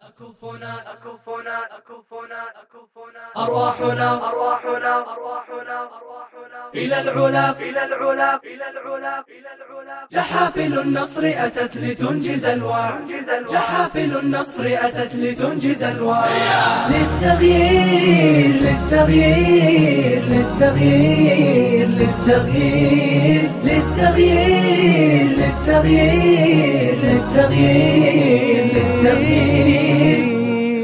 أرواحنا إلى العلا جحافل النصر أتت لتنجز الوعد، جحافل النصر أتت لتنجز الوعد. للتغيير للتغيير للتغيير للتغيير للتغيير للتغيير للتغيير للتغيير.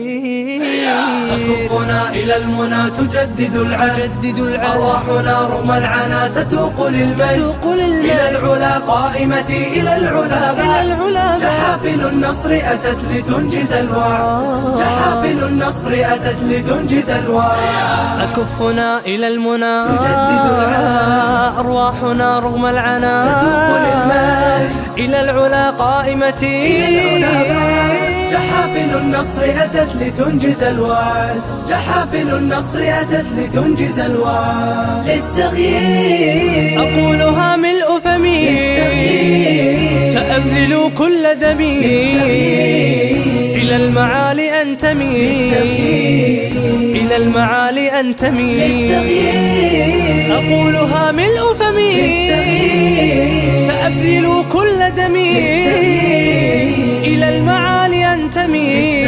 أكفنا إلى المنى تجدد العهد، أرواحنا رغم العنا تتوق للمجد، إلى العلا قائمتي إلى العلا. جحافل النصر أتت لتنجز الوعد، جحافل النصر أتت لتنجز الوعد. أكفنا إلى المنى تجدد العهد، أرواحنا رغم العنا تتوق للمجد، إلى العلا قائمتي. جحافل النصر أتت لتنجز الوعد، جحافل النصر أتت لتنجز الوعد. للتغيير أقولها ملء فمي، سأبذل كل دمي إلى المعالي أنتمي، إلى المعالي أنتمي. أقولها ملء فمي، سأبذل كل دمي إلى المعالي أنتمي،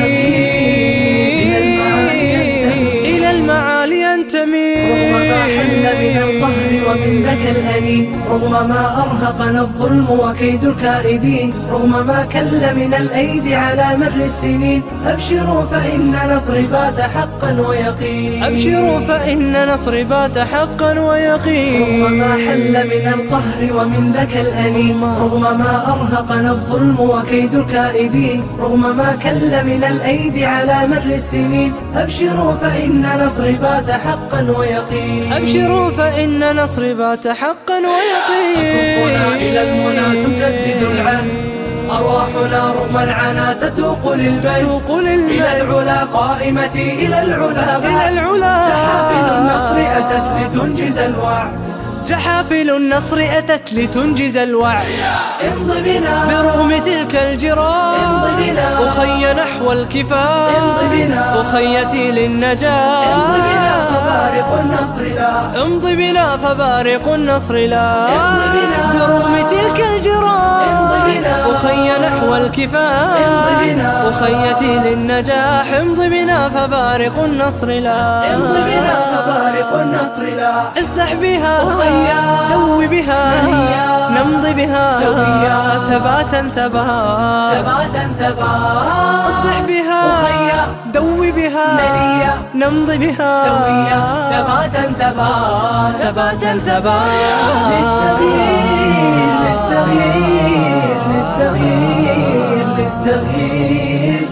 إلى المعالي أنتمي. رغم ما حل من القهر ومن ذاك الأنين، رغم ما أرهقنا الظلم وكيد الكائدين، رغم ما كل من الأيدي على مر السنين. أبشروا فإن نصري بات حقا ويقين، أبشروا فإن نصري بات حقا ويقين. رغم ما حل من القهر ومن ذاك الأنين، رغم ما أرهقنا الظلم وكيد الكائدين، رغم ما كل من الأيدي على مر السنين. أبشروا فإن نصري بات حقا ويقين، أبشروا فإن نصري بات حقا ويقين. أكفنا إلى المنى تجدد العهد، أرواحنا رغم العنا تتوق للمجد، إلى العلا قائمتي إلى العلا. جحافل النصر أتت لتنجز الوعد، جحافل النصر أتت لتنجز الوعد. امض بنا برغم تلك الجراح، امض بنا أخي نحو الكفاح، امض بنا أخيتي للنجاح. امض بنا فبارق النصر لا، امض بنا فبارق النصر لا. امض بنا برغم تلك الجراح، امض بنا أخي نحو الكفاح، امض بنا أخيتي للنجاح. امض بنا فبارق النصر لا، امض بنا فبارق النصر لا. اسدح بها أخيا دوي بها، نمضي بها سويا ثباتا ثبات، ثباتا ثبات. اصلح بها أخيا دوي بها مليا نمضي بها سويا ثباتا ثبات، ثباتا ثبات. للتغيير للتغيير للتغيير للتغيير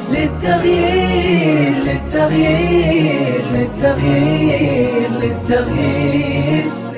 للتغيير للتغيير للتغيير للتغيير.